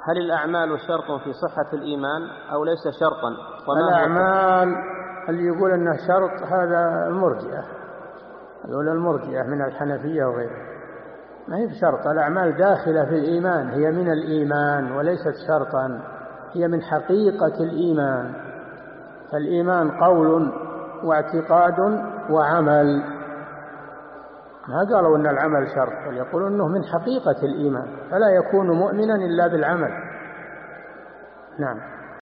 هل الأعمال شرط في صحة الإيمان أو ليس شرطا؟ الأعمال اللي يقول أنه شرط هذا المرجئة، يقول المرجئة من الحنفية وغيره، ما هي بشرط. الأعمال داخلة في الإيمان، هي من الإيمان وليست شرطا، هي من حقيقة الإيمان. فالإيمان قول واعتقاد وعمل، ما قالوا أن العمل شرط، بل يقولون أنه من حقيقة الإيمان، فلا يكون مؤمنا إلا بالعمل. نعم.